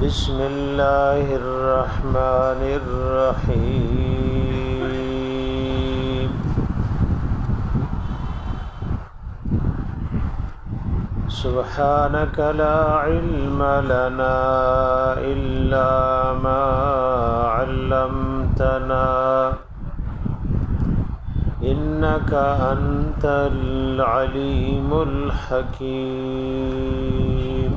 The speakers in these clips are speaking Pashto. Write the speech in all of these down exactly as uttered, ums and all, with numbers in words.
بسم الله الرحمن الرحيم سبحانك لا علم لنا إلا ما علمتنا إنك أنت العليم الحكيم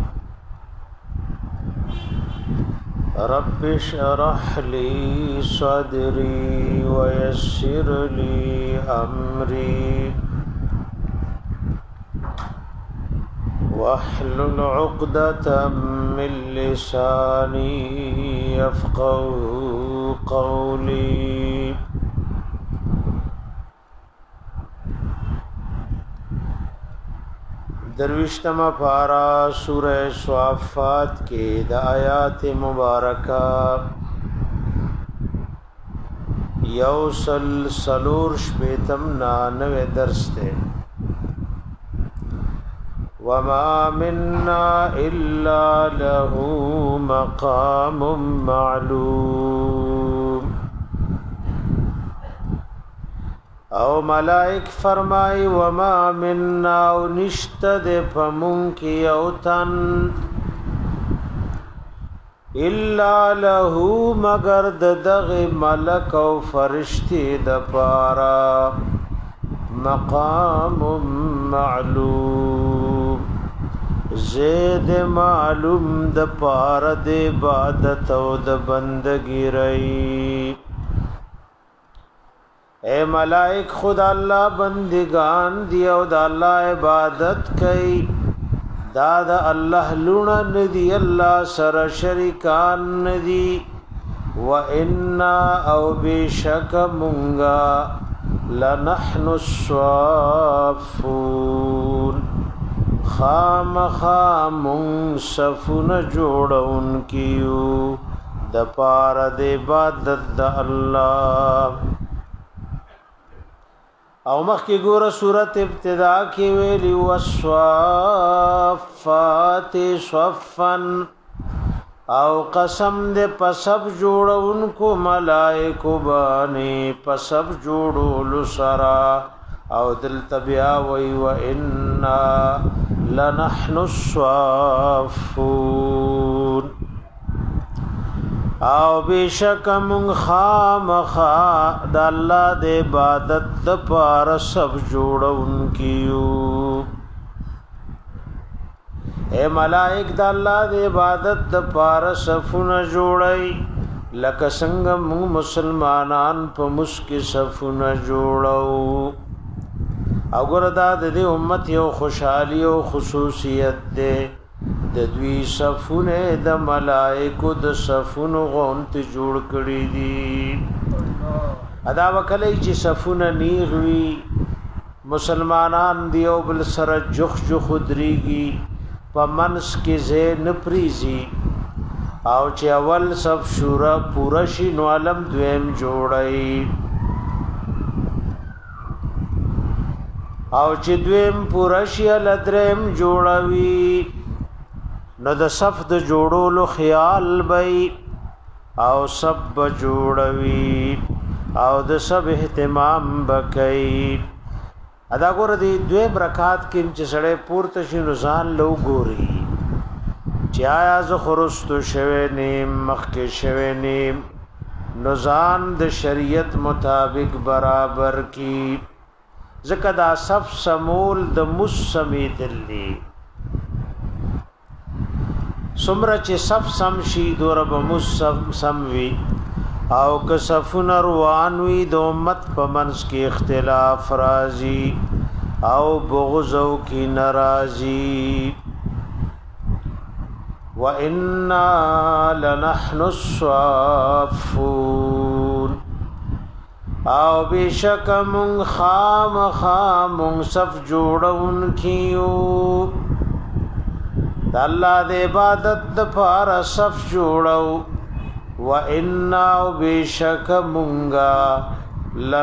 رب اشرح لي صدري ويسر لي أمري واحلل عقدة من لساني يفقهوا قولي درویشتما پارا سورہ صافات کے دا آیات مبارکہ یوسل سلور شپیتم نانوے درس تے وما منا الا له مقام معلوم او ملائک فرمائی وما مننا او نشتد پمون کی اوتن الا له مگر دغ ملک او فرشتی د پارا مقام معلوم زید معلوم د پارا د عبادت او د بندگی رئی اے ملائک خدا اللہ بندگان دی او دا اللہ عبادت کئی دا دا اللہ لونا ندی اللہ سر شرکان ندی و انا او بیشک منگا لنحن الصافون خام خام صفن جوڑون کیو دا پار دے عبادت دا اللہ او مخ کی گورا صورت ابتدا کی ویلی والصافات صفن او قسم دے پسب جوڑا ان کو ملائکو بانی پسب جوڑو لسرا او دل تبیا وی و انا لنحن الصافون او بیشک من خام خا د الله د عبادت د پار سب جوړون کیو اے ملائک د الله د عبادت د پار صفونه جوړای لکه څنګه موږ مسلمانان په مسکی صفونه جوړو او ګردا د دې امت یو خوشحالي او خصوصیت ده د دوی صفونه د ملائکو د صفونو غونت جوړ کړی دي ادا وکړي چې صفونه نیغوي مسلمانان دی او بل سره جخ جخ دريږي پمنس کې زین پریزي او چې اول صف شورا پورا شي نو علم دویم جوړای او چې دویم پورا شي لدریم جوړوي نو د صف د جوړولو خیال بئی او سب جوړوي او د سب اهتمام بکئی ادا ګور دی دوی برکات کې چې سړې پورته شي نزان لو ګوري چې آیا ز خرست شوه نیم مخ کې شوه نیم نزان د شریعت مطابق برابر کی زکه دا صف سمول د مسمی دلی سمره چې صف سم شي دور به مصف سم وي او که صفونه روان وي د امت په منځ کې اختلاف راځي او بغض او کی ناراضي وَإِنَّا لَنَحْنُ الصَّافُّونَ او بیشک من خام خام صف جوړون کیو د الله د عبادت د پار صف جوړو و ان بیشک منغا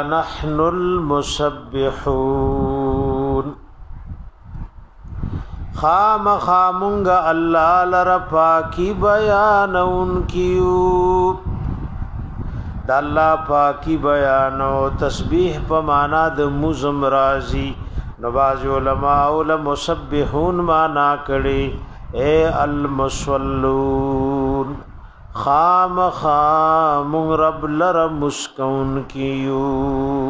لنحن المسبحون خام خامنگ اللہ لر پاکی بیانون کیو دا اللہ پاکی بیانو تسبیح پا مانا دا مزم رازی نباز علماء علم مسبحون مانا کڑی اے المصلون خام خامنگ رب لر مسکون کیو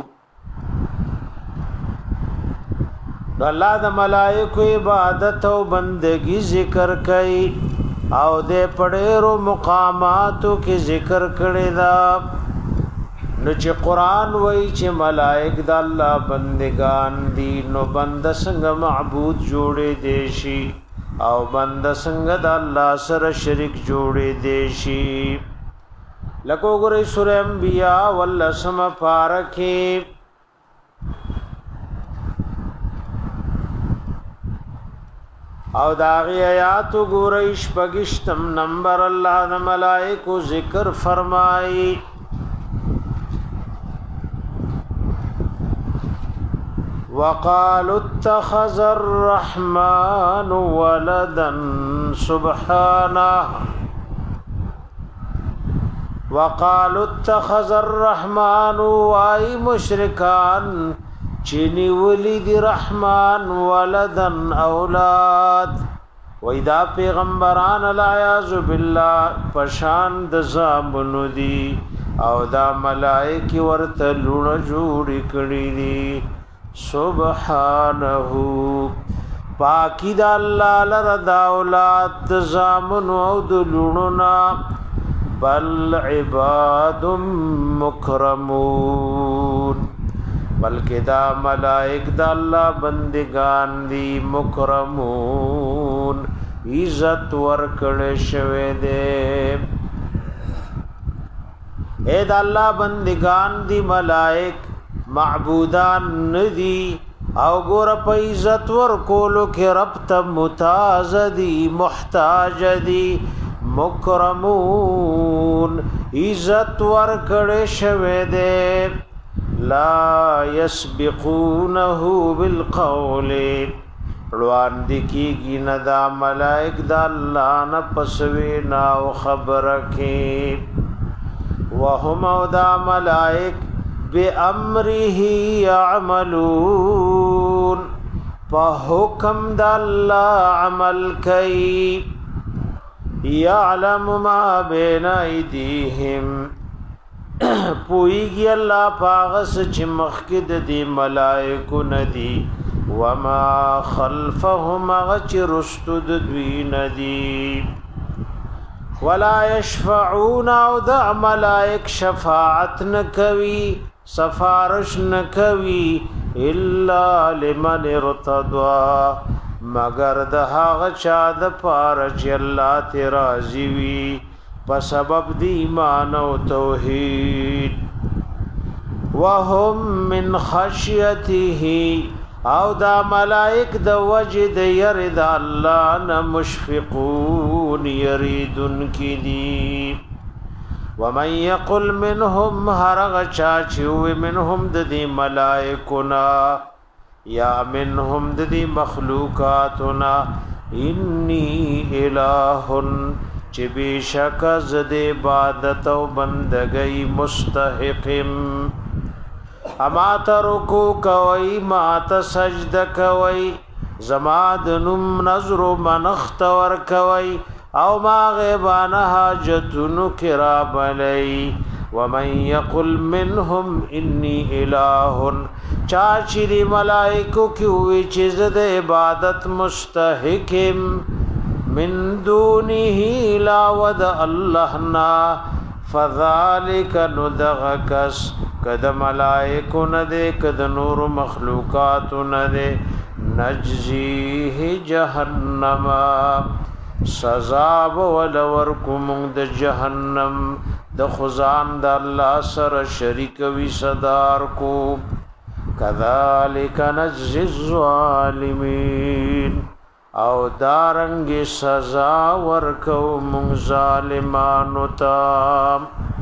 اللہ دا ملائکو عبادت و بندگی ذکر کئی او دے پڑیرو مقاماتو کی ذکر کردی دا نو چی قرآن وی چی ملائک دا اللہ بندگان دی نو بند سنگ معبود جوڑے دیشی او بند سنگ دا اللہ سر شرک جوڑے دیشی لکو گری سورہ انبیاء واللسم پارکی او داغی آیاتو گوریش پگشتم نمبر اللہ دا ملائکو ذکر فرمائی وقالوا اتخذ الرحمن ولدا سبحانه وقالوا اتخذ الرحمن وائی مشرکان چینی ولی دی رحمان ولدن اولاد ویدا پیغمبران العیاذ باللہ پشان د زامنو دی او دا ملائکی ورته لونه جوړ کړی دی سبحانه پاکی دا الله لره دا اولاد د زامنو او د لونو نا بل عباد مکرمون بلکہ دا ملائک دا اللہ بندگان دی مکرمون عزت ورکڑ شوے دے اے دا اللہ بندگان دی ملائک معبودان ندی او گور پا عزت ورکولو کے رب تا متاز دی محتاج دی مکرمون عزت ورکڑ شوے دے لا يسبقونه بالقول روان دی کی گی ندا ملائک دا اللہ نا پسوینا و خبر کی وهم او دا ملائک بی امره یعملون پا حکم دا اللہ عمل کی یعلم ما بین ایدیہم پوئیگی اللہ پاغس چی مخکد دی ملائکو ندی وما خلفهم اغچ رستد دوی ندی ولا یشفعون او دا ملائک شفاعت نکوی سفارش نکوی الا لمن ارتضوا مگر دا غچا دا پارچ اللہ تی راضی وی بسبب دی ایمان و توحید وهم من خشیته او دا ملائک دا وجد یرد اللہ نمشفقون یریدن کی دی ومن یقل منهم هرغ چاچوی منهم دا دی ملائکنا یا منهم دا دی مخلوقاتنا انی الہن چی بیشک زد عبادت و بندگی مستحقم اما ترکو کوئی ما تسجد کوئی زماد نم نظر منختور کوئی او ما غیبان حاجتن کراب علی ومن یقل منهم انی الہ چاچی دی ملائکو کیوئی چیز دے عبادت مستحقم من دونه لا ود اللہنا فذالک ندغکس کد ملائکو ندے کد نور مخلوقاتو ندے نجزیه جہنم سزاب ولورکم د جہنم د خزان د اللہ سر شریک وی صدار کو کذالک نجزی الظالمین او دارنگ سزا ورکو من ظالمانو تا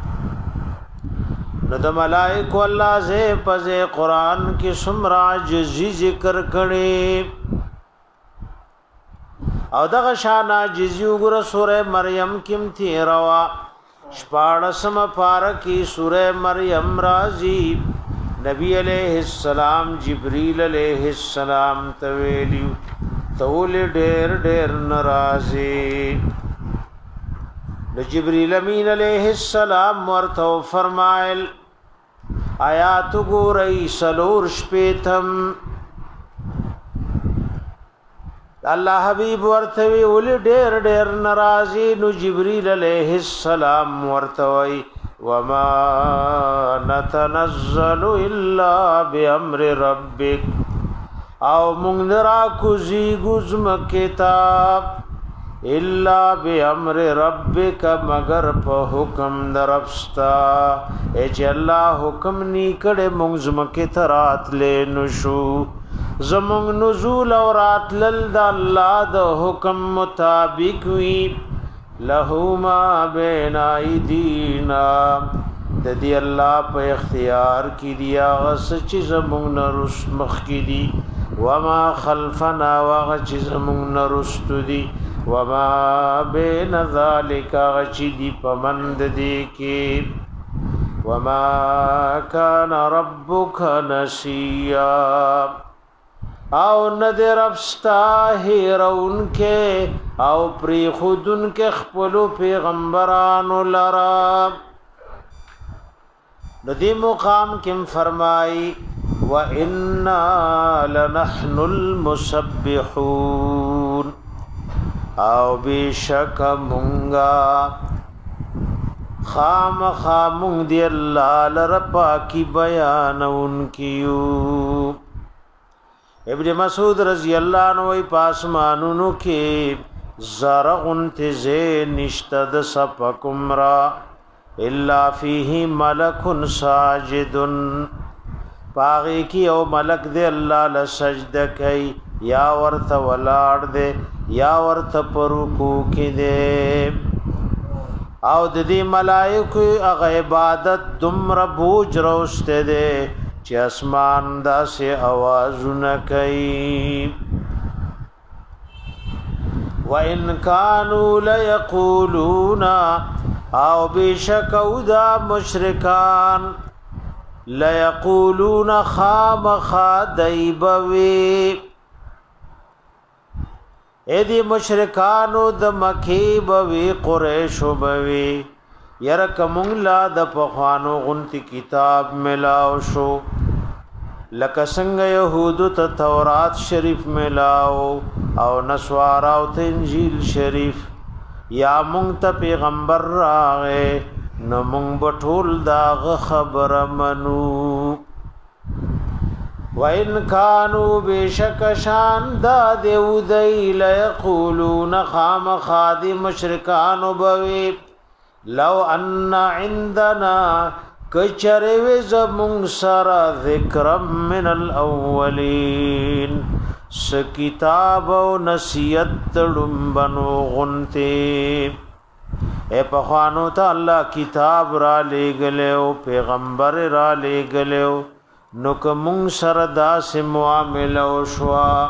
نو د ملائکو اللہ زی پزی قرآن کی سمرا جزی ذکر کرے او دغه شان عاجزی وګوره سوره مریم کیم تیروا شپاړسم پارکی سوره مریم رازی نبی علیہ السلام جبریل علیہ السلام تویلیو تول ډیر ډیر ناراضی د جبریل امین علیہ السلام ورته فرمایل آیات ګورئ سلور شپیتم الله حبیب ورته ول ډیر ډیر ناراضی نو جبرئیل علیہ السلام ورته وی وما نتنزل الا بامر ربک او منذرا کوزی گزم کتاب الا بامر ربک مگر په حکم درپستا اچ الله حکم نی کړه منظم کې ترات لنو شو زمون نزول اور اتلل د الله د حکم مطابق وی له ما بین ایدینا د دې الله په اختیار کې دی هغه چې زمون رس مخ کې دی وما خلفنا هغه چې زمون رست دی وما بین ذالک هغه چې دی پمند دی کې وما کان ربک نسیا او ندر افستا هیرون کے او پری خودن کے خپلو پیغمبرانو لرا ندی مقام کم فرمائی وَإِنَّا لَنَحْنُ الْمُسَبِّحُونَ او بیشک منگا خام خامون دی اللہ لرپا کی بیان ان کیو ابن مسعود رضی اللہ عنہ وی پاسمانونو کے زرغن تزے نشتد سپکم را الا فیہ ملک ساجدن پاغی کی او ملک دے اللہ لسجد کئی یا ورت ولاړ دے یا ورت پرکو کی دے او د دې ملائکه هغه عبادت دمر بوج روسته دے چې اسمان داسې आवाजونه کوي وان كانوا ليقولون او بشک او دا مشرکان ليقولون خام خدایبوي اېدی مشرکانو د مکی بوي قریشو بوي یر کمون لا د پخوانو غنتی کتاب ملاو شو لکه څنګه يهودو ته تورات شریف ملاو او نسوارا او انجیل شریف یا مونږ ته پیغمبر راغې نو مونږ بټول دا خبر منو وَإِنْ كَانُوا بِشَكَ شَانْ دَا دِوْدَيْ لَيَقُولُونَ خَامَ خَادِ مُشْرِكَانُ بَوِي لَوْ أَنَّ عِنْدَنَا كَچَرِوِ زَمُنْ سَرَ ذِكْرًا مِنَ الْأَوَّلِينَ سَكِتَابَ و نَسِيَتْ لُمْبَنُ غُنْتِ اے پخوانو تا اللہ کتاب را لے گلیو پیغمبر را لے گلیو نو کوم سردا سے معاملہ وشوا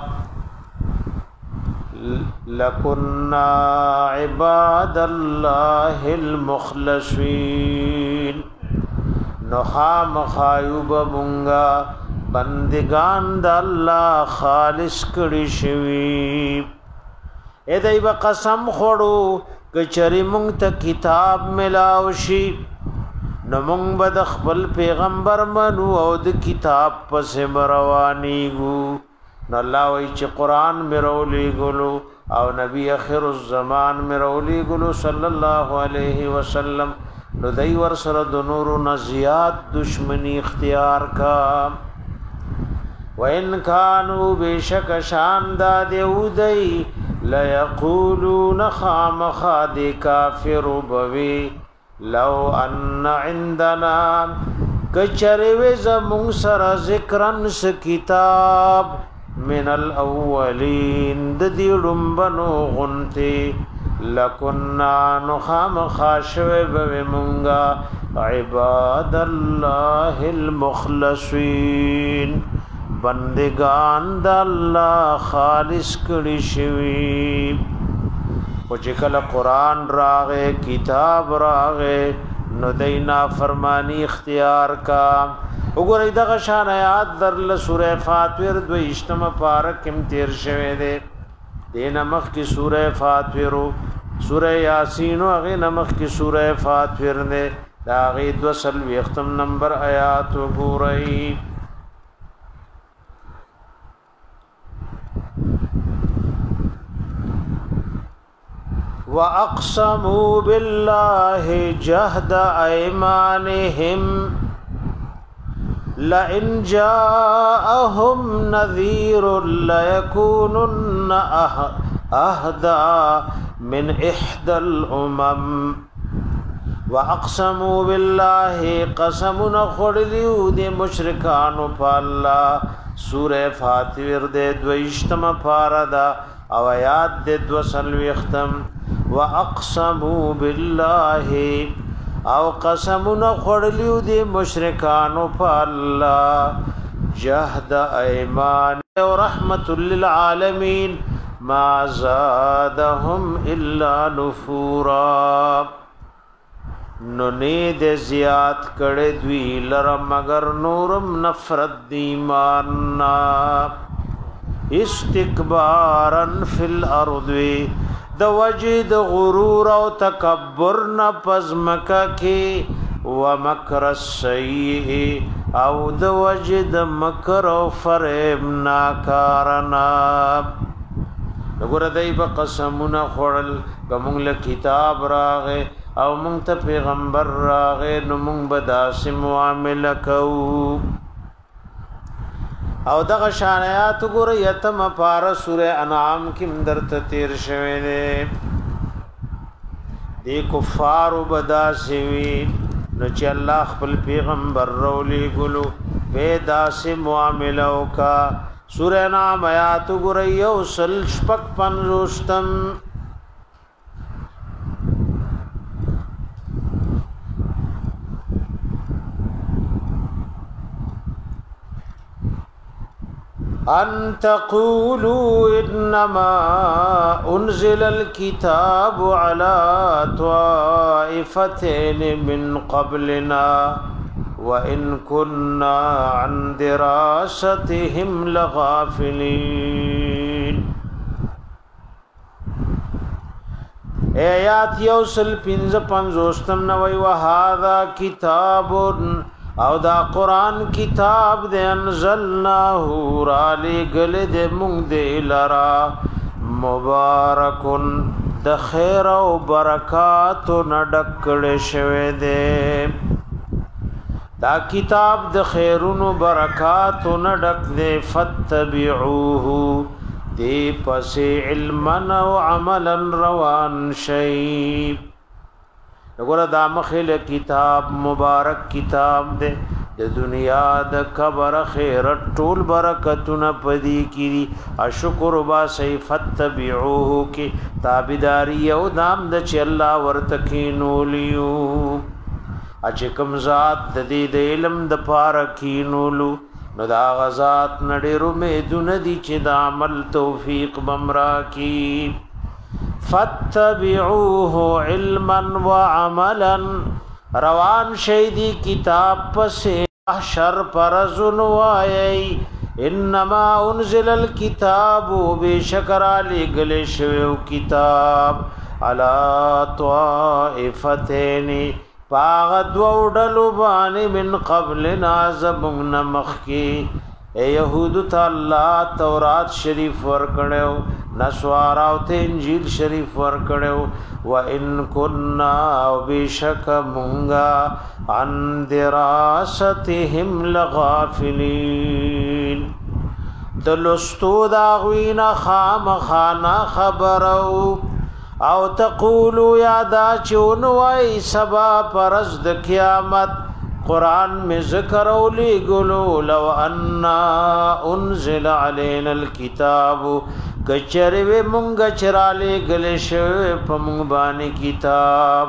لکنا عباد الله المخلصین نو خام خایوب مونگا بندگان د الله خالص کړي شوی اے دای په قسم خورو کچری مونږ ته کتاب ملاو شي نو مونږ به د خپل پیغمبر منو او د کتاب پسې روانیږو نو الله وایي چې قران مې راولې ګلو او نبی اخر الزمان مې راولې ګلو صلی الله علیه وسلم نو دای ور سره د نور نه زیات دشمنی اختیار کا وَإِنْ كَانُوا بِشَكَ شَانْ دَا دِوْدَيْ لَيَقُولُونَ خَامَ خَادِ كَافِرُ بَوِي لَوْ أَنَّ عِنْدَنَا كَچَرِوِ زَمُنْ سَرَ ذِكْرًا سَكِتَاب مِنَ الْأَوَّلِينَ دَدِيرُمْ بَنُو غُنْتِ لَكُنَّا نُخَامَ خَاشِوِ بَوِمُنْغَا عِبَادَ اللَّهِ الْمُخْلَصِينَ بندگان د الله خالص کړي شوی او چې کله قران راغې کتاب راغې نو دینا فرمانی اختیار کا وګورئ دغه شان آیات در له سوره فاطر دویشتمه پارک کې تیر شوه دي دینه مخ کی سوره فاطر سوره یاسین او هغه نمخ کی سوره فاطر نه دا غي دو سل وختم نمبر آیات وګورئ وَأَقْسَمُوا بِاللَّهِ جَهْدَ أَيْمَانِهِمْ لَئِنْ جَاءَهُمْ نَذِيرٌ لَيَكُونُنَّ أَهْدَى مِنْ إِحْدَى الْأُمَمِ وَأَقْسَمُوا بِاللَّهِ قَسَمُنَ خُڑِلِيُو دِ مشرکانو پا اللہ سورہ فاتر دے دوشتم پاردا او آیات دے دو سلوی اختم وَأَقْسَمُوا بِاللَّهِ او قسمنا خڑلیو دی مشرکانو پا اللہ جہد ایمان و رحمت للعالمین ما زادهم الا نفورا نو نید زیاد کڑے دوی لرم مگر نورم نفرت دیماننا استکبارا فی الارضوی د وجد غرور او تکبر نه پزمکا کی و مکر السیئ او د وجد مکر او فریب ناکارنا وګوره دای په قسمونه خړل کومه له کتاب راغه او مونږ ته پیغمبر راغه نو مونږ به داسې معامله کوو او دغه شانات ګور یتم پار سوره انعام کې درته تیر شوه دي دی کفار وبدا سوي نو چې الله خپل پیغمبر رولي ګلو پیدا سي معاملو کا سوره انعام آیات ګور یو سل شپک پنځوستم ان تقولوا انما انزل الكتاب على طائفتين من قبلنا وان كنا عن دراستهم لغافلين آیات یوسل پنځ پنځوستم نوې وهذا کتاب او دا قرآن کتاب دے انزلناه را لے گل دے مونگ دے لرا مبارکن د خیر او برکات نډکړې شوه دے دا کتاب د خیرونو برکات نډک دے فتبعوه دی پس علما او عملا روان شی وګوره دا مخله کتاب مبارک کتاب دے د دنیا د قبر خیرت ټول برکتونه پدی کیږي اشکر با صفت تبعوه کی تابعداری او نام د چ الله ورتکینو لیو اچ کوم ذات د دې د علم د پارکینولو نو دا غزاد نډیرو مې دون دي چې د عمل توفیق بمرا کی فتبعوه علما وعملا روان شیدی کتاب پسے احشر پرزن وائی انما انزل الكتاب بے شکر علی گلشویو کتاب علا طائفتین پاغد ووڈلو بانی من قبلنا زبون مخی اے یہود تا اللہ تورات شریف ورکڑیو نسواراو تے انجیل شریف ورکڑیو وَإِن كُنَّا وَبِشَكَ مُنْغَا عَنْ دِرَاسَتِهِمْ لَغَافِلِينَ دلستو داغوین خام خانا خبرو او تقولو یادا چونوائی سبا پرزد قیامت قرآن میں ذکر اولی گلو لو انا انزل علینا الكتاب کچروی منگا چرالے گلش پمنگ بانی کتاب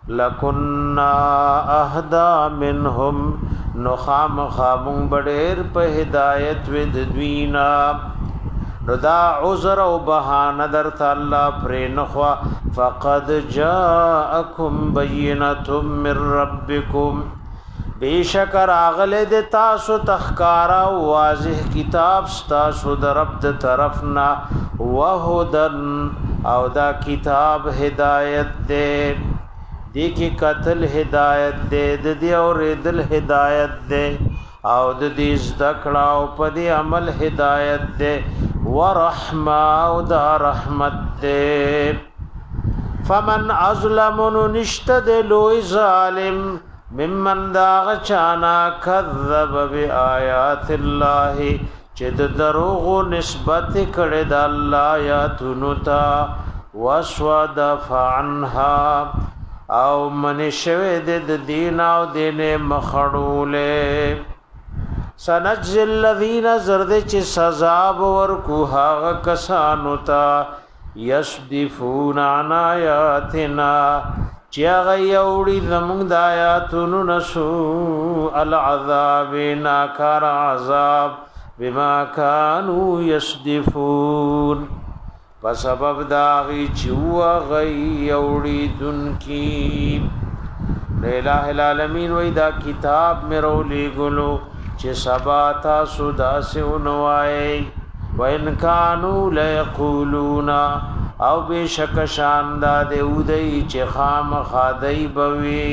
لکنا اهدا منهم نخام خامون بډیر په هدایت ود دوینا نو دا عذر او بهانه درته الله پرې نخوا فقد جاءکم بینۃ من ربکم بیشکر اغله د تاسو تخکارا واضح کتاب تاسو د رب د طرفنا وهدن او دا کتاب هدایت دے دی کی قتل هدایت دے د دی اور دل هدایت دے او د دې ذکر او په دې عمل هدایت دے ورحمه او دا رحمت دے فمن ظلم نشتد لوی ظالم ممن داغ چانا کذب بیاات الله چې د دروغ نسبت کړه د الله آیاتونو ته وسود فعنها او من شوه د دین او دین مخړولې سنجزي الذين زرد چې سزا ورکو هغه کسانو ته يصدفون عن آیاتنا چیا غیوڑی زمونږ د آیاتونو نسو العذاب ناکار عذاب بما كانوا يصدفون په سبب داغي چوا غیوڑی دن کی الہ العالمین وای دا کتاب میرو لګلو چې سبا تاسو داسې ونوای وان كانوا ليقولون او بشک شاندا د اودی چې خام خادی بوي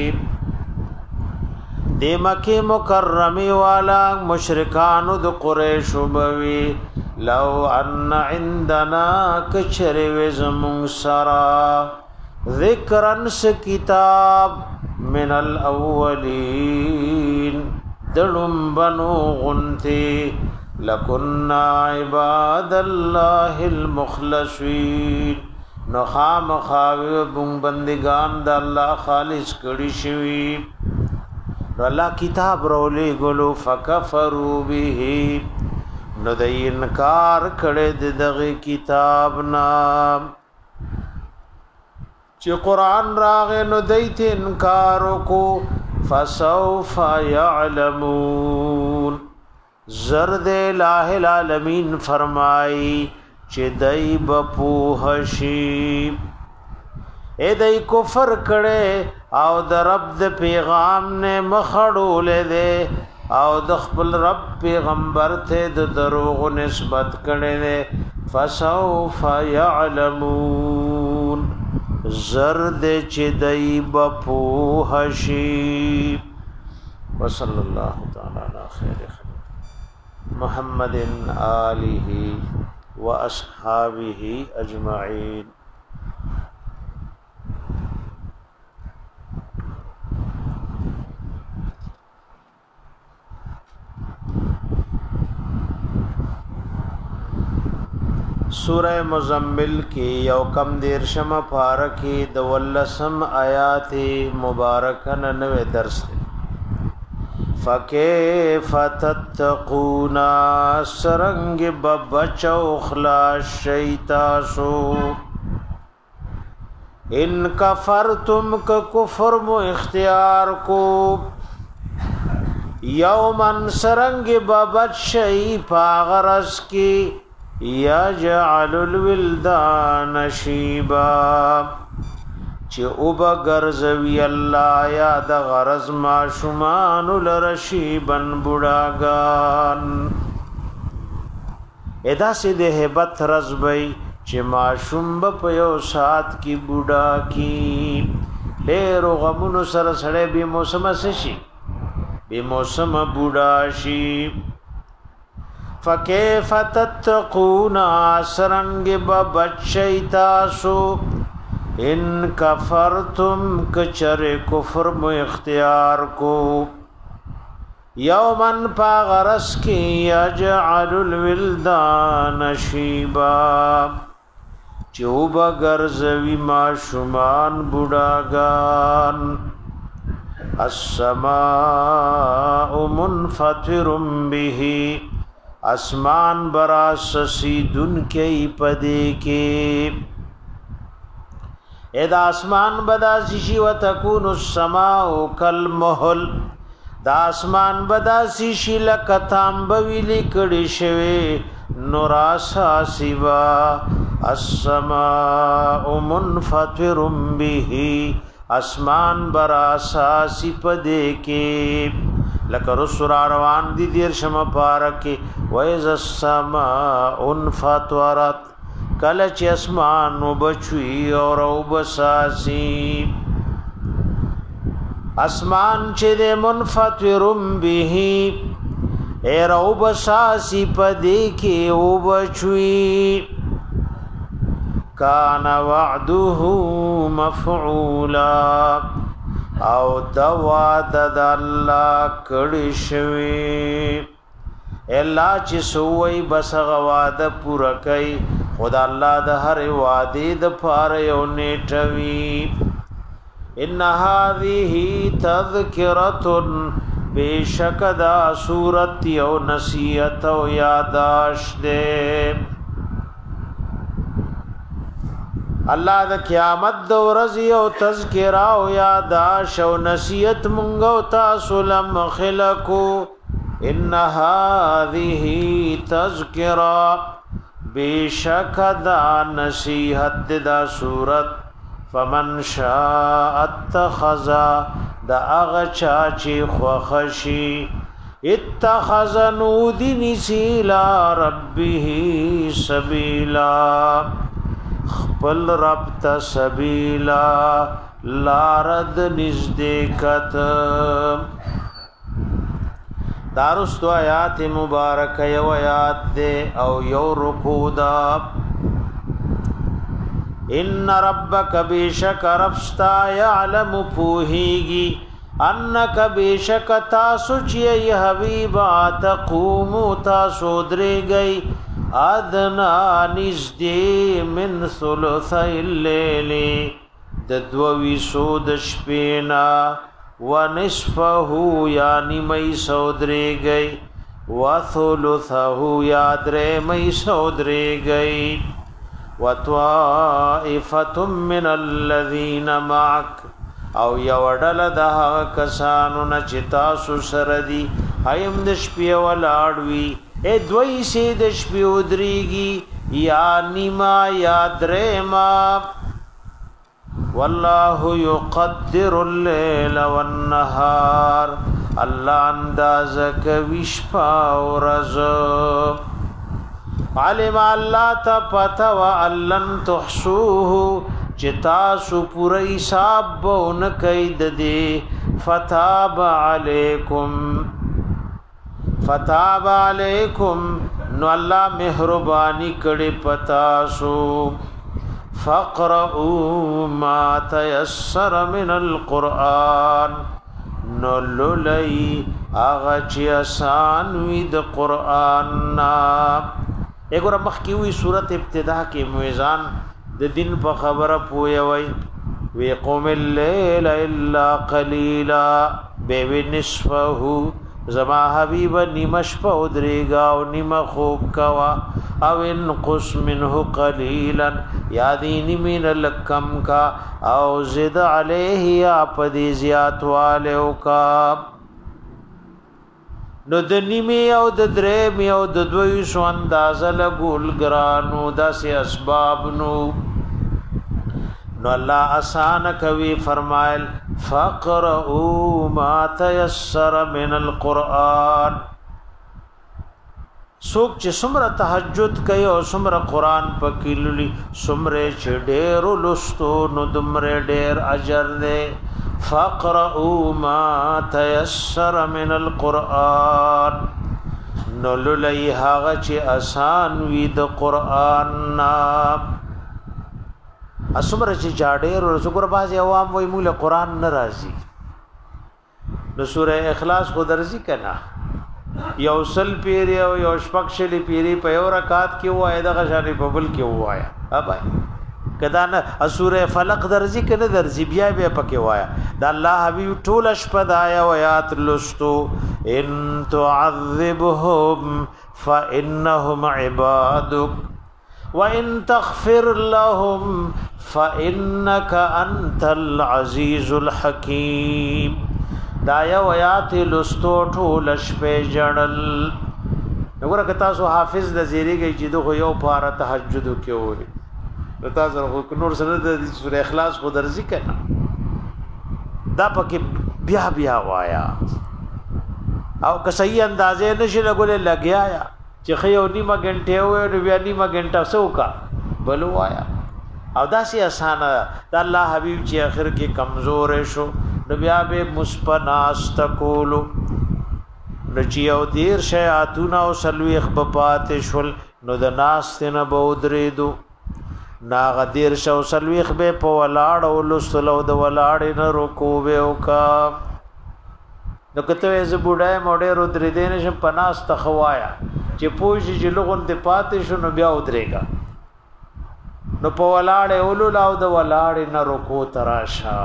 د مکه مکرمه والا مشرکان د قریش بوي لو ان عندنا کچر وزمون سرا ذکرن س کتاب من الاولین دلم بنو غنتی لکنا عباد الله المخلصین نخام خاوی بون بندگان د الله خالص کړي شوی الله کتاب رولې ګلو فکفروا به نو د انکار کړي دغه کتاب نام چې قران راغې نو دیت انکار کو فسوف يعلمون زرد الہ العالمین فرمائی چې دای بپوه شي اے دای کفر کړي او د رب د پیغام نه مخړولې ده او د خپل رب پیغمبر ته د دروغ نسبت کړي ده فسوف يعلمون زرد چې دای بپوه شي وصلی الله تعالی علی خیر محمد آلہ و اصحابہ اجمعین سورہ مزمل کی یو کم دیرشم پارکی دولسم آیات مبارکن نوے درس فکیف تتقون سرنگ ببچو خلاص شیطاسو ان کفرتم کا کفر مو اختیار کو یومن سرنگ ببچ شی پاغرس کی یجعل الولدان شیبا چې او با ګرځوي الله یا د غرض ما شومان لرشیبن بډاګان ادا سي د hebat رزبي چې ما شوم په یو سات کی بډا کی ډېر غمونو سره سره به موسم شي به موسم بډا شي فکیف تتقون سرنگ ببچیتاسو ان کفرتم کچر کفر مو اختیار کو یومن پا غرس کی یجعل الولدان شیبا چوبا گرزوی ما شمان بڑاگان السماء منفطر به اسمان برا سسی دن کی پدے کے اذا اسمان بدا شي وتكون السماء كالمهل دا اسمان بدا شي لکتام بویلی کړي شوی نوراسا سیوا السماء منفطر به اسمان براسا سی پدې کې لکه رسول روان دي دیر شمه پارکه وایز السماء انفطرت کله چې اسمان وبچوي او وبساسي اسمان چې د منفطر به اے رو بساسی پدې کې وبچوي کان وعده مفعولا او دوا د الله کړي شوی الا چې سوې بس غواده پورا کوي خدا الله د هر وعده د پاره یو نیټوي ان هذه تذکرۃ بیشکدا صورت یو نصیحت او یاداش دے الله د قیامت د ورځې او تذکرہ او یاداش او نصیحت مونږ او تاسو لم خلقو ان هذه تذکرہ بیشکدا نصیحت دا صورت فمن شاء اتخذ دا اغا چاچی خوخشی اتخذ نودی سیلا ربه سبیلا خپل رب تا سبیلا لارد نزدیکت دارستو آیات مبارک یو آیات دے او یو رکو دا ان ربک بیشک ربستا یعلم پوہیگی انک بیشک تاسو چی حبیبا تقومو تاسو درے گئی ادنا نزدی من ثلث اللیلی ددووی سود شپینا ونصفه یعنی مئی سودرے گئی وثلثه یادرے مئی سودرے گئی وطائفة من الذين معك او یوڑل ده کسانو نچتا سسردی ایم دشپی ولاړوی اے دوی سی دشپی ادریگی یا نیما یا دریما والله يقدر الليل والنهار الله انداز کوي شپه او ورځ علم الله تا پتا وعلن تحسوه چتا سو پورا حساب بون کید دی فتاب علیکم فتاب علیکم نو الله مهربانی کړي پتا سو فقرؤوا ما تيسر من القرآن نللی آغا چی آسان وی د قرآن نا ایک اور مخ کی ہوئی صورت ابتدا کے مویزان د دن پا خبر پویا وی وی قوم اللیل الا قلیلا بیوی نصفہو زما حبیب نیمش پا ادریگا و نیم خوب کوا او انقص منه قلیلا یادین من لکم کا او زد علیہ آپ دی زیات والیو کا نو د نیمی او د درمی او د دوی سو اندازه لګول ګرانو داسې اسباب نو نو الله آسان کوي فرمایل فقرؤوا ما تيسر من القرآن سوک چې څومره تهجد کوي او څومره قران پکې لولي څومره چې ډېر لستو نو دمره ډېر اجر دی فقرؤوا ما تيسر من القرآن نو لولي هغه چې آسان وي د قران نا اسمره چې جاډېر او څومره بازي عوام وای موږ له قران ناراضي نو سوره اخلاص خو درځي کنا یو سل پیری او یو شپک شلی پیری په یو رکعت کې وای دغه شانی په بل کې وایا ابای کدا نه سوره فلق درځي کنه درځي بیا بیا پکې وایا دا الله حبیب ټول شپه د آیا آیات لستو ان تعذبهم فانهم عبادك وان تغفر لهم فإنك أنت العزيز الحكيم. دا یو آیات لستو ټول شپې جړل. وګوره که تاسو حافظ د زیریږئ چې دغه یو پاره تهجد کې وي نو تاسو نور سره د سورې اخلاص خو درځي کنه دا پکې بیا بیا وایا او که صحیح اندازې نشي لګولې لګیا یا چې خيو نیمه غنټه وي نو بیا نیمه غنټه سوکا بل وایا او داسې اسانه د الله حبيب چې اخر کې کمزور شو نو بیا به مسپناست کولو نو چې او دیر شیاطون او سلوي خبپات شول نو د ناس نه بودریدو ناغ دیر شو سلوي خبه په ولاړ او لسلو د ولاړ نه رکوع وکا نو کته ز بوډای موډه رو درې دین ش پناس تخوایا چې پوجي چې لغون د پاتې شو نو بیا ودرېګا نو په ولاړ اولو لاو د ولاړ نه رکوع تراشا.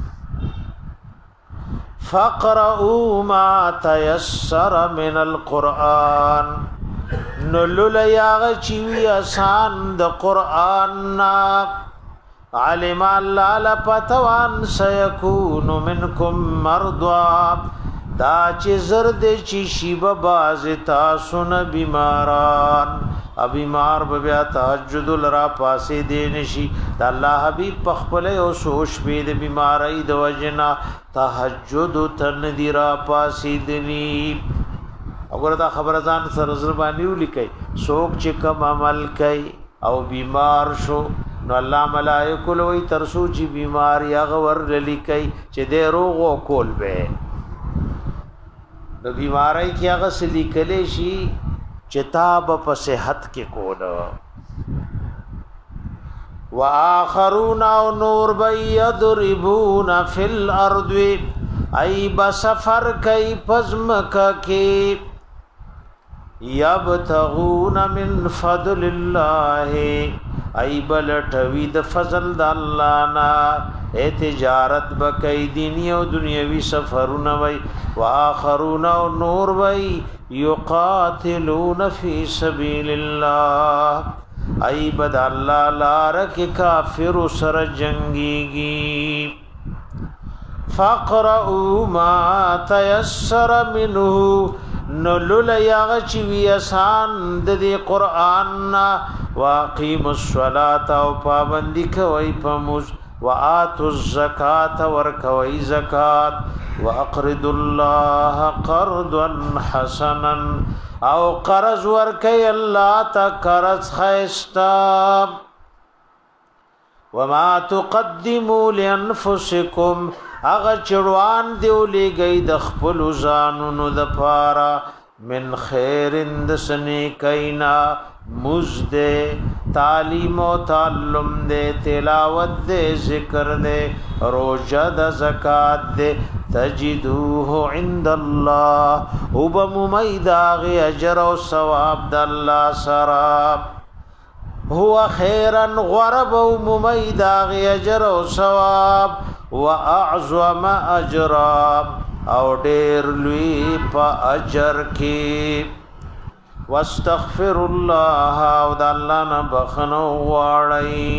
فقرؤوا ما تيسر من القرآن نلل یاغ چوی آسان د قرآن نا علم الله لپتوان سيكون منكم مرضى دا چې زرد چې شیب باز تاسو نه بیماران ا بیمار بیا تهجد لرا پاسې دین شي د الله حبیب پخپل او سوش به د بیماری د وجنا تهجد تن دی را پاسې دني. وګوره دا خبره ځان سره زربانیو لیکي څوک چې کوم عمل کوي او بیمار شو نو الله ملائکه لوی ترسو چې بیمار یا غور لیکي چې د روغ او کول به د بیماری کې هغه سلی کله شي چتاب په صحت کې کول واخرون نور بيضربون في الارض اي بسفر کای پزمک کې یبتغون من فضل الله ای بلټوی د فضل د الله نا ای تجارت بکای دینی او دنیوي سفرونه وای واخرون نور وای یقاتلون فی سبیل الله ای بد الله لار کې کافر سر جنگیږي. فقرؤوا ما تيسر منه نلل یاغ چی وی آسان د دې قران واقیموا الصلاة او پابندی کوي پموز واتوا الزکات ورکوي زکات واقرضوا الله قرضا حسنا او قرض ورکي الله تا قرض خيستا. وما تقدموا لانفسكم اغه چړوان دیو لګي د خپل ځانونو د پاره من خیرند سنی کینا مزد تعلیم او تعلم دے تلاوت دے ذکر دے روزہ د زکات دے تجدوه عند الله وبممیداغ اجر او ثواب د الله سرا هو خيرا غرب وممیداغ اجر او ثواب واعظم اجرا او ډیر لوی په اجر کې. واستغفر الله او د الله نه بخنو غواړئ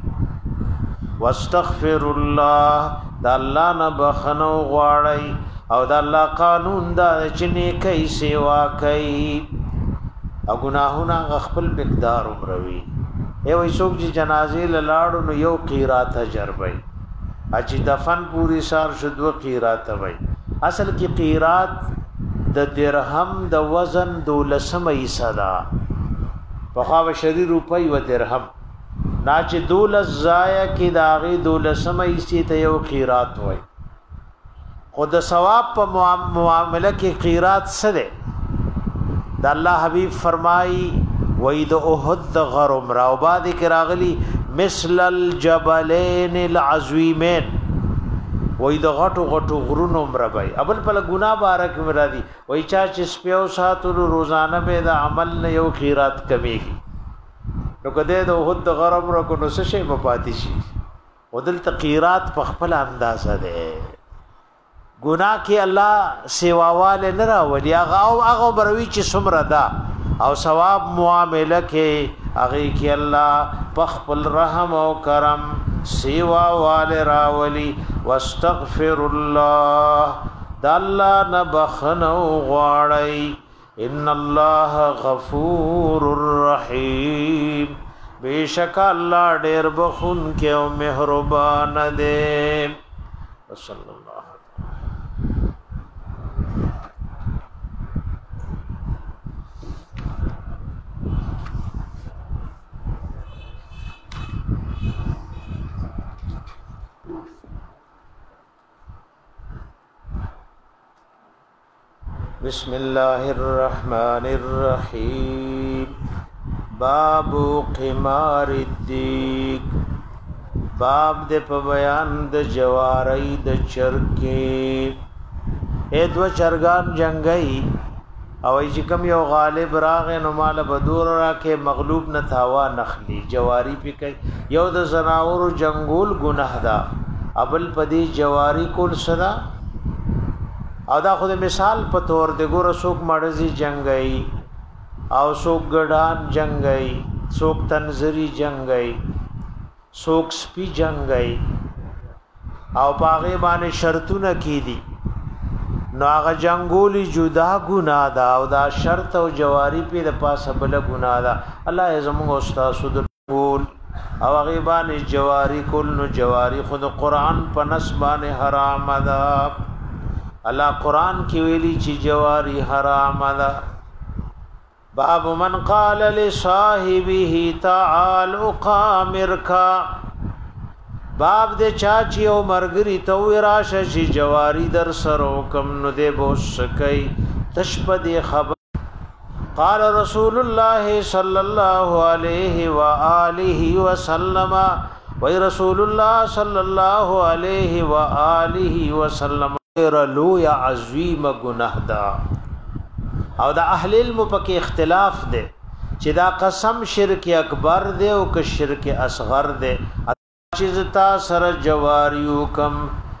واستغفر الله د الله نه بخنو غواړئ او د الله قانون دا چې نه کوي سیوا کوي او ګناهونه خپل مقدار عمروي ای وای څوک چې جنازې لاړو نو یو قیرات اجر وي اچ دفن پوری سار شدو قیرات وي اصل کې قیرات د درهم د وزن دولسمه صدا په خوا شری روپۍ و درهم ناچ دولس زایا کې داغي دولسمه سی ته یو قیرات وای خود ثواب په معاملې کې قیرات سره د الله حبیب فرمای وید احد غرم راو بعد کې راغلی مثل الجبلین العظیمین وای د غټو غټو غرونو مربای ابل په ګنا بارک مرادي وای چا چې سپیو ساتو روزانه به د عمل نه یو خیرات کمیږي نو کده د هود غرب را کو نو څه په پاتې شي ودل تقیرات په خپل اندازه ده ګنا کې الله سیواواله نه راولي هغه او هغه بروي چې سمره ده او ثواب معاملې کې هغه کې الله په خپل رحم او کرم سیوا وال راولی واستغفر الله د الله نه بخنو غواړی ان الله غفور رحیم بیشک الله ډیر بخون کې او مهربان دی صلی الله بسم الله الرحمن الرحیم باب قمار الدیک باب د په بیان د جواری د چرګې اې دو چرګان جنگي او چې کوم یو غالب راغې نو مال بدور راکې مغلوب نه تاوا نخلی جواری پې کوي یو د زناور جنگول گناه ده ابل پدی جواری کول صدا او دا خود مثال په تور د ګور سوک مړزي جنگي او سوک ګډان جنگي سوک تنزري جنگي سوک سپي جنگي او پاغه باندې شرطونه کیدی نو هغه جنگولي جدا ګنا دا او دا شرط او جواری په د پاسه بل ګنا دا الله زموږ استاد سود ګول او هغه باندې جواری کول نو جواری خود قران په نسبانه حرام ده الله قران کې ویلي چې جواری حرام ده باب من قال لصاحبه تعال اقامرك باب دې چا چې او مرګري تو راشه شي جواری در سره کم نو دې بوس کوي تشپد خبر قال رسول الله صلى الله عليه واله وسلم وي رسول الله صلى الله عليه واله وسلم لو یا عظیم گناہ دا او دا اهل علم پکې اختلاف ده چې دا قسم شرک اکبر ده او که شرک اصغر ده چې تا سره جواریو کم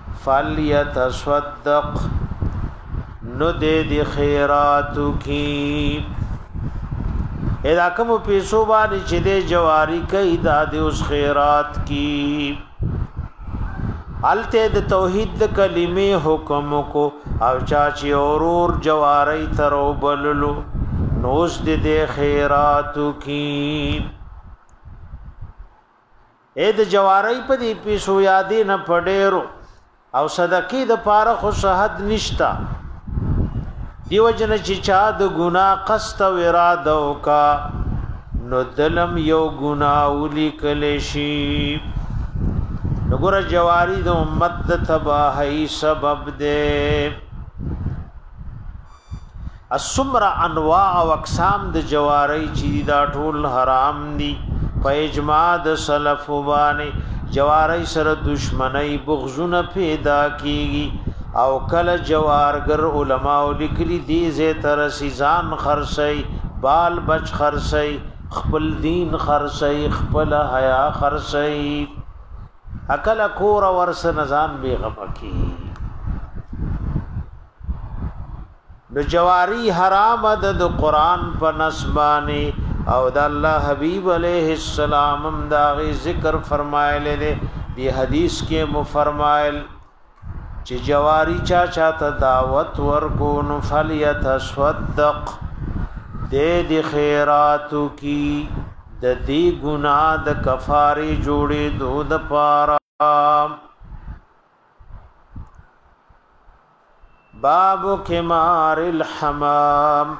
فلیتصدق نو دې دي خیرات کی اذا کوم پیسو باندې چې دې جواری کوي دا دې اوس خیرات کی الته د توحید د کلمې حکم کو او چاچی اورور جواری ترو بللو نوز د د خیرات کی اې د جواری په دی پیسو یادې نه پډېرو او صدقې د پاره خو شهادت نشتا دیو جن چې چا د ګنا قصد و اراده وکا نو دلم یو ګنا ولي کلشی نګور جواری د امت د تباہی سبب دے السمر انواع او اقسام د جواری چې دا ټول حرام دي په اجماع د سلف باندې جواری سره دشمنی بغضونه پیدا کیږي او کله جوارګر علماء لیکلي دي زه تر سیزان خرسي بال بچ خرسي خپل دین خرسي خپل حیا خرسي اکل کور ورس نزان بی غمکی نو جواری حرام د قرآن په نسبانی او د الله حبیب علیہ السلام داغی ذکر فرمائلے دے دی حدیث کے مفرمائل چی جواری چا چاہتا دعوت ورکون فلیتصدق دے دی خیراتو کی د دی گناہ د کفاری جوڑی دو د پارا باب کمار الحمام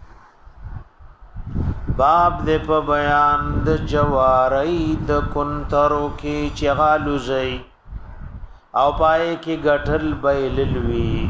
باب د په بیان د جواری د کنترو کې چغالو زئی او پای کې غټل بیللوی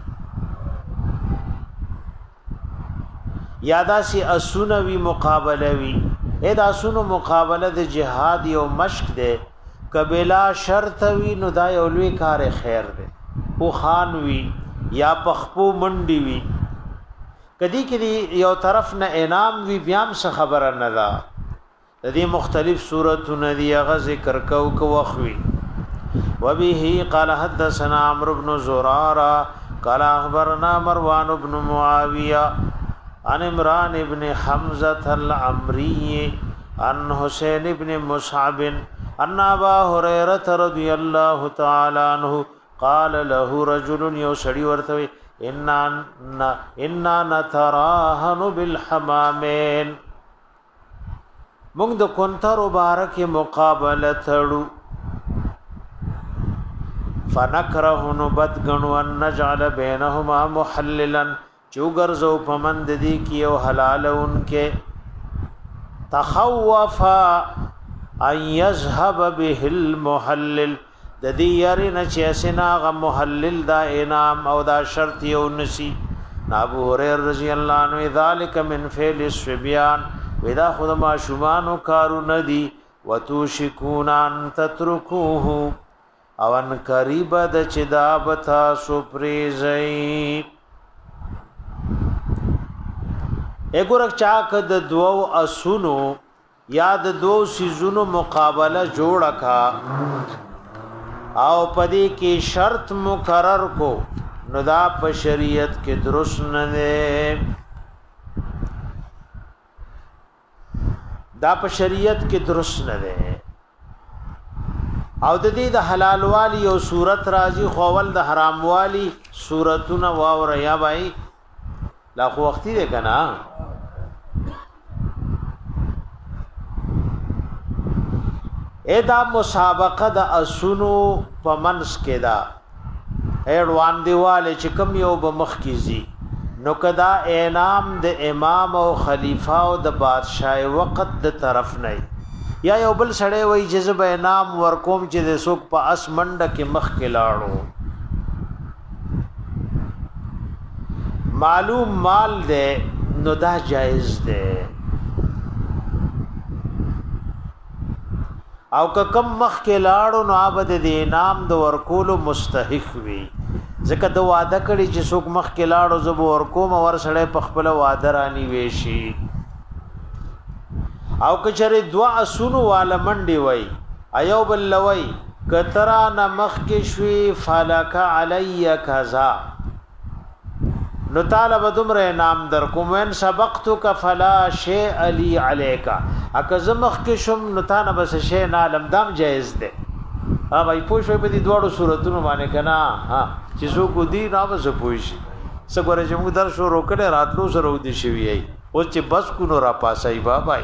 یادا سی اسونوی مقابله وی اې دا سونو مقابله د جهاد یو مشق ده کبلا شرط وی نو دا یو لوی کار خیر ده او خان وی یا پخپو منډي وی کدی کدی یو طرف نه انعام وی بیام څه خبره نه ده د دې مختلف صورتونه دی غ ذکر کو کو وخوي وبه قال حدثنا عمرو بن زراره قال اخبرنا مروان بن معاويه عن عمران ابن حمزة العمري عن حسين ابن مصعب ان ابا هريره رضی الله تعالی عنہ قال له رجل یو سړی ورته ان ان نتراهن بالحمامين موږ د کونتر مبارک مقابله تړو فنکره نبت غنو ان نجعل بینهما محللا چوغرزو پمند دی کیو حلال انکه تخوف ان يذهب به المحلل د دې یاري نه چې اسنا غ محلل دا انعام او دا شرط یو نسی ابو هريره رضی الله عنه ذالک من فعل الصبيان ودا خود ما شومانو کارو ندی وتوشکون ان تترکوه او ان قریب د چدا بتا سو پریزئی اګورک چاک د دوو اسونو یا د دوو سيزونو مقابله جوړه کا او پدې کې شرط مقرر کو نو دا په شریعت کې درست نه ده دا په شریعت کې درست نه ده او د دې د حلال والی او صورت راځي خوول د حرام والی صورتونه واور یا بھائی لا خو وختي ده کنه ادا مسابقه د اسونو پمنس کې دا اړوان دیواله چې کم یو بمخ کیږي نو کدا انعام د امام او خلیفہ او د بادشاہ وقت د طرف نه یا یو بل سړی وای جذب انعام ورکوم چې د سوق په اس منډه کې مخ کې لاړو معلوم مال ده نو دا جائز ده او که کم مخ کې لاړو نو عبادت د انعام د ورکولو مستحق وي ځکه د وعده کړي چې څوک مخ کې لاړو زب ورکوم ور سړی په خپل وعده رانی ویشي او کچره دوا اسونو والا منډي وای ایوب اللوی کترا نمخ کې شوي فلک علی کذا نو طالب دمر نام در کوم ان سبقتک فلا شیء علی علیک اک زمخ کې شم نو تا نه بس شی نه علم دام جایز ده ها بھائی پوښوي په دې دوړو صورتونو باندې کنا ها چې سو کو دی نه بس پوښي سګوره چې موږ در شو روکړه راتلو سره ودی شوی ای او چې بس کو نو را پاسای بابا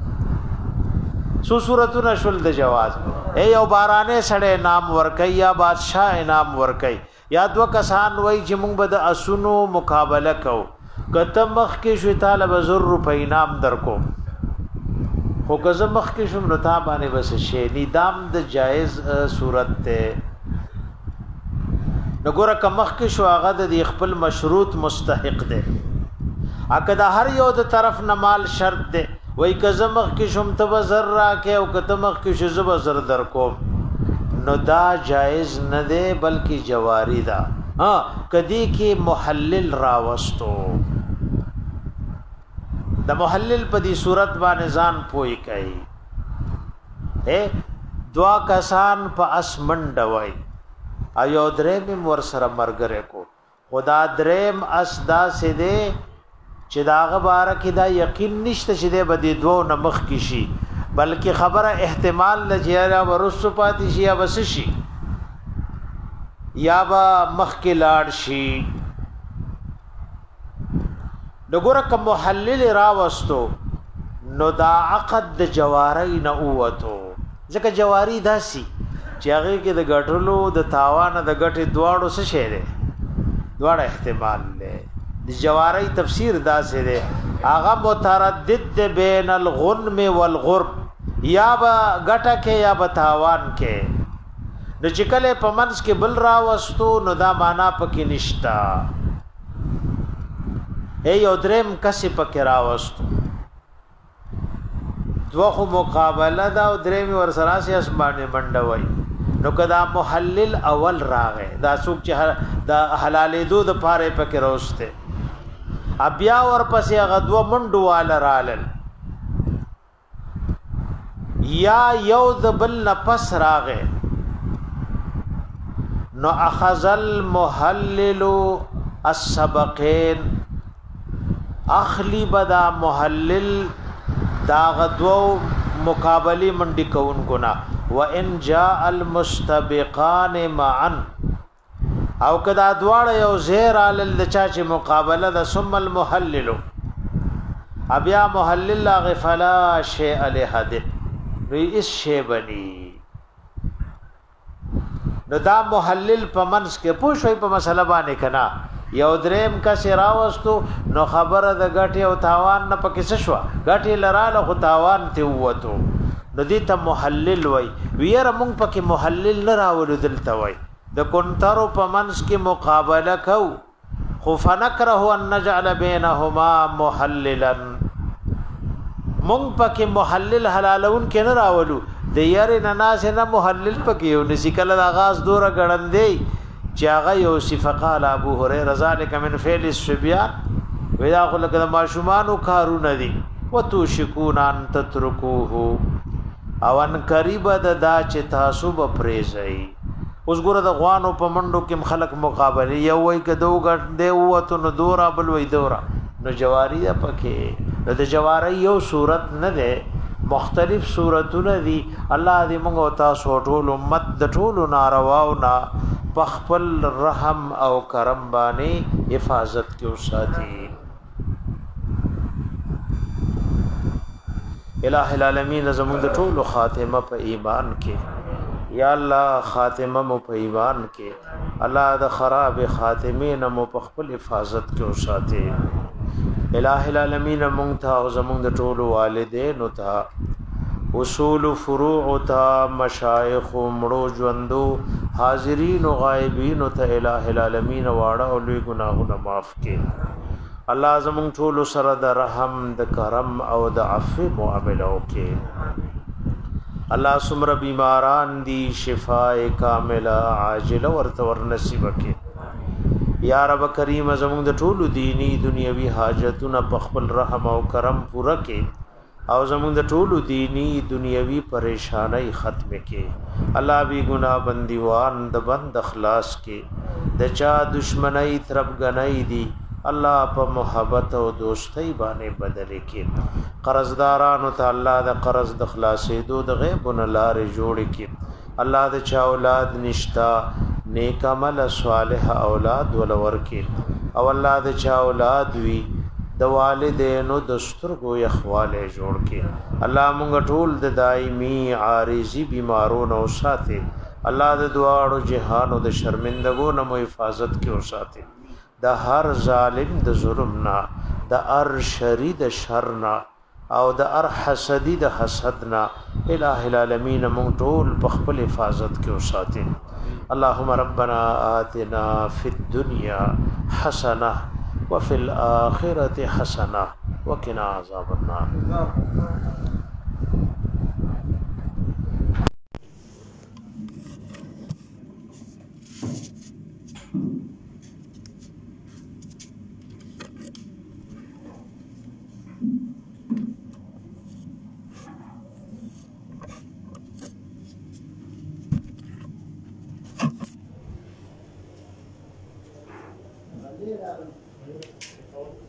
سو صورتونه شول د جواز اے یو بارانه سړې نام ورکای یا بادشاہ انعام ورکای یا دو کسان وای چې موږ به د اسونو مقابله کو کته مخ کې شو طالب زر روپې انعام درکو خو که زه مخ کې شم نو تا باندې بس شی نظام د جایز صورت ته نګوره که مخ کې شو هغه د خپل مشروط مستحق ده اګه د هر یو د طرف نه مال شرط ده وای که زه مخ کې شم ته زر راکې او که ته مخ کې شو زه زر درکو نو دا جائز نه ده بلکې جواری ده ها کدی کې محلل راوستو د محلل په دې صورت باندې ځان پوي کوي اے دوا کسان په اسمن ډوي ایو درې مې ور سره مرګره کو خدا درېم اسدا سي دي چې داغه بارک دا یقین نشته چې دې بدی دوه نمخ کی شي بلکې خبره احتمال لجیرا ورسو پاتې شي یا بس شي یا با مخ کې لاړ شي دغه کوم محلل راوستو نو دا عقد د جواری نه اوته ځکه جواری داسي چې هغه کې د غټلو د تاوان د غټي دواړو څه شي دي دواړه احتمال له د جواری تفسیر داسې ده هغه متردد بین الغنم والغرب یا با غټه کې یا با تاوان کې د چکلې پمنس کې بل راوستو نو دا معنا پکې نشتا ای یو درم کسې پکې راوستو دوه خو مقابله دا او درې ور سره سي اسمانه منډوي نو کدا محلل اول راغې دا څوک چې دا حلالې دو د پاره پکې روسته بیا ور پسې هغه دوه منډو وال رالل یا یو د بل نفس راغې نو اخذ المحلل السبقين اخلی بدا محلل دا غدو مقابلی منډي کون ګنا وان جاء المستبقان معا او کدا دواړه یو زیر علل د چا چې مقابله د ثم المحلل ابیا محلل غفلا شیء لحد وی اس شی بنی نو دا محلل په منس کې پوښوي په مسله باندې کنا یو دریم کا سراوستو نو خبره د غټي او تاوان نه پکې شو غټي لراله خو تاوان ته وته نو دې ته محلل وای ویره مونږ پکې محلل نه راوړو دلته وای د کونترو په منس کې مقابله کو خو فنکره ان نجعل بینهما محللا مونږ پکې محلل حلالون کې نه راوړو د یاره نه ناس نه محلل پکې یو نسی کله د آغاز دوره غړندې چې هغه یو صفقال ابو هريره ذالک من فعل الصبيان ودا خو لکه د ماشومانو کارونه دي وتوشکون ان تترکوه او ان قریب د دا چې تاسو به پریزئ اوس ګوره د غوانو په منډو کې خلک مقابله یو وای کدو غټ دی وته نو دورا بل وای دورا نو جواری ده پکې د جواری یو صورت نه ده مختلف صورتونه دي الله دې موږ او تاسو ټول امت د ټول نارواو نا پخپل رحم او کرم باندې حفاظت کې وساتي الہ العالمین زموږ د ټول خاتمه په ایمان کې یا الله خاتمه مو په ایمان کې الله د خراب خاتمه نه مو په خپل حفاظت کې وساتي الہ العالمین مونږ ته او زموږ د ټول والدین او ته اصول فروع ته مشایخ مړو ژوندو حاضرین او غایبین ته الہ العالمین واړه او لوی ګناهونه معاف کړي الله زموږ ټول سره د رحم د کرم او د عفو معاملو کې الله سمره بیماران دی شفاء کامله عاجله ورته ور نصیب کړي یا رب کریم زموږ د ټولو دینی دنیوي حاجتونه په خپل رحم او کرم پوره کړي او زموږ د ټولو دینی دنیوي پریشانای ختم کړي الله بی ګناه بندیوان د بند اخلاص کړي د چا دشمنی طرف غنۍ دي الله په محبت او دوستۍ باندې بدل کړي قرضدارانو ته الله د قرض د خلاصېدو د غیب نه لارې جوړ کړي الله د چا اولاد نشتا نیک عمل صالح اولاد ولور کې او الله د چا اولاد وی د والدینو د سترګو یخواله جوړ کې الله مونږ ټول د دایمي عارضی بیمارونو ساتي الله د دواړو جهانو د شرمندګو نه مو حفاظت کې وساتي د هر ظالم د ظلم نه د ار شری د شر نه او د ار حسدی د حسد نه الہ العالمین مونږ ټول په خپل حفاظت کې وساتي اللهم ربنا آتنا في الدنيا حسنة وفي الآخرة حسنة وقنا عذاب النار Yeah.